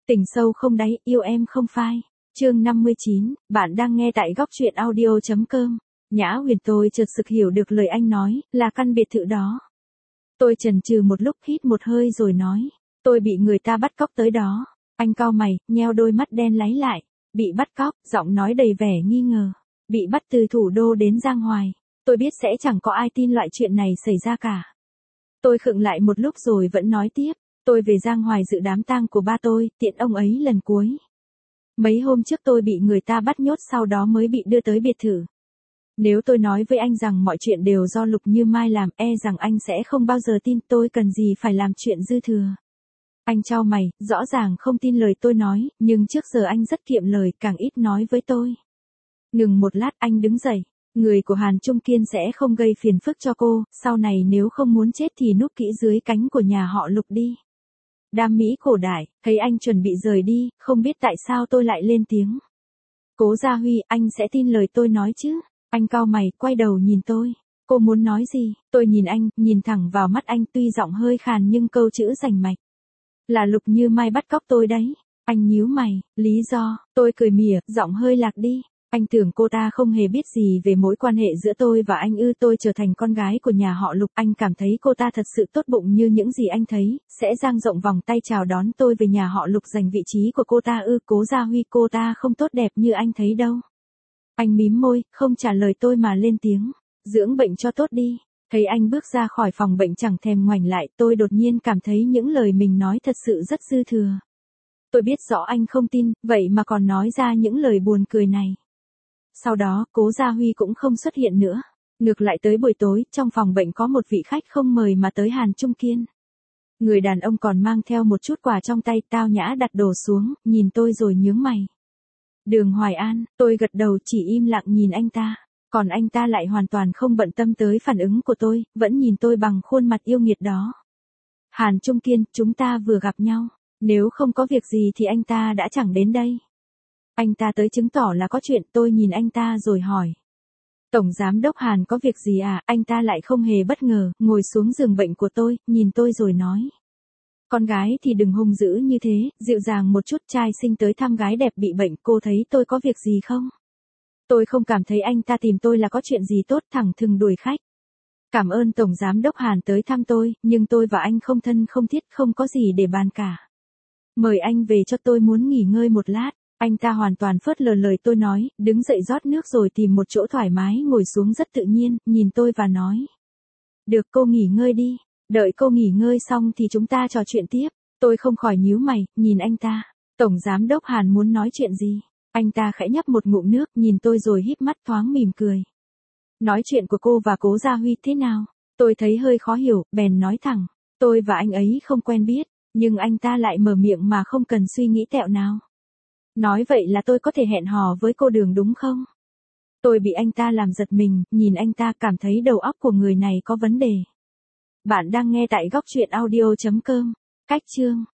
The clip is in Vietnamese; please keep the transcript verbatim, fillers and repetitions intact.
Tình sâu không đáy, yêu em không phai. Chương năm mươi chín, bạn đang nghe tại góc truyện audio.com. Nhã Huyền, tôi chợt sực hiểu được lời anh nói, là căn biệt thự đó. Tôi chần chừ một lúc, hít một hơi rồi nói, tôi bị người ta bắt cóc tới đó. Anh cau mày, nheo đôi mắt đen láy lại. Bị bắt cóc, giọng nói đầy vẻ nghi ngờ. Bị bắt từ thủ đô đến Giang Hoài. Tôi biết sẽ chẳng có ai tin loại chuyện này xảy ra cả. Tôi khựng lại một lúc rồi vẫn nói tiếp. Tôi về Giang Hoài dự đám tang của ba tôi, tiện ông ấy lần cuối. Mấy hôm trước tôi bị người ta bắt nhốt, sau đó mới bị đưa tới biệt thự. Nếu tôi nói với anh rằng mọi chuyện đều do Lục Như Mai làm, e rằng anh sẽ không bao giờ tin, tôi cần gì phải làm chuyện dư thừa. Anh chau mày, rõ ràng không tin lời tôi nói, nhưng trước giờ anh rất kiệm lời, càng ít nói với tôi. Ngừng một lát, anh đứng dậy. Người của Hàn Trung Kiên sẽ không gây phiền phức cho cô, sau này nếu không muốn chết thì núp kỹ dưới cánh của nhà họ Lục đi. Đam mỹ cổ đại, thấy anh chuẩn bị rời đi, không biết tại sao tôi lại lên tiếng. Cố Gia Huy, anh sẽ tin lời tôi nói chứ? Anh cau mày, quay đầu nhìn tôi. Cô muốn nói gì? Tôi nhìn anh, nhìn thẳng vào mắt anh, tuy giọng hơi khàn nhưng câu chữ rành mạch. Là Lục Như Mai bắt cóc tôi đấy. Anh nhíu mày, lý do? Tôi cười mỉa, giọng hơi lạc đi. Anh tưởng cô ta không hề biết gì về mối quan hệ giữa tôi và anh ư? Tôi trở thành con gái của nhà họ Lục, anh cảm thấy cô ta thật sự tốt bụng như những gì anh thấy, sẽ dang rộng vòng tay chào đón tôi về nhà họ Lục giành vị trí của cô ta ư? Cố Gia Huy, cô ta không tốt đẹp như anh thấy đâu. Anh mím môi, không trả lời tôi mà lên tiếng. Dưỡng bệnh cho tốt đi. Thấy anh bước ra khỏi phòng bệnh chẳng thèm ngoảnh lại, tôi đột nhiên cảm thấy những lời mình nói thật sự rất dư thừa. Tôi biết rõ anh không tin, vậy mà còn nói ra những lời buồn cười này. Sau đó, Cố Gia Huy cũng không xuất hiện nữa. Ngược lại tới buổi tối, trong phòng bệnh có một vị khách không mời mà tới Hàn Trung Kiên. Người đàn ông còn mang theo một chút quà trong tay, tao nhã đặt đồ xuống, nhìn tôi rồi nhướng mày. Đường Hoài An, tôi gật đầu chỉ im lặng nhìn anh ta. Còn anh ta lại hoàn toàn không bận tâm tới phản ứng của tôi, vẫn nhìn tôi bằng khuôn mặt yêu nghiệt đó. Hàn Trung Kiên, chúng ta vừa gặp nhau. Nếu không có việc gì thì anh ta đã chẳng đến đây. Anh ta tới chứng tỏ là có chuyện. Tôi nhìn anh ta rồi hỏi. Tổng giám đốc Hàn có việc gì à? Anh ta lại không hề bất ngờ, ngồi xuống giường bệnh của tôi, nhìn tôi rồi nói. Con gái thì đừng hung dữ như thế, dịu dàng một chút, trai sinh tới thăm gái đẹp bị bệnh, cô thấy tôi có việc gì không? Tôi không cảm thấy anh ta tìm tôi là có chuyện gì tốt, thẳng thừng đuổi khách. Cảm ơn Tổng giám đốc Hàn tới thăm tôi, nhưng tôi và anh không thân không thiết, không có gì để bàn cả. Mời anh về cho, tôi muốn nghỉ ngơi một lát. Anh ta hoàn toàn phớt lờ lời tôi nói, đứng dậy rót nước rồi tìm một chỗ thoải mái ngồi xuống rất tự nhiên, nhìn tôi và nói. Được, cô nghỉ ngơi đi, đợi cô nghỉ ngơi xong thì chúng ta trò chuyện tiếp. Tôi không khỏi nhíu mày, nhìn anh ta. Tổng giám đốc Hàn muốn nói chuyện gì? Anh ta khẽ nhấp một ngụm nước, nhìn tôi rồi híp mắt thoáng mỉm cười. Nói chuyện của cô và Cố Gia Huy thế nào? Tôi thấy hơi khó hiểu, bèn nói thẳng. Tôi và anh ấy không quen biết, nhưng anh ta lại mở miệng mà không cần suy nghĩ tẹo nào. Nói vậy là tôi có thể hẹn hò với cô Đường đúng không? Tôi bị anh ta làm giật mình, nhìn anh ta cảm thấy đầu óc của người này có vấn đề. Bạn đang nghe tại góc truyện audio.com. Cách chương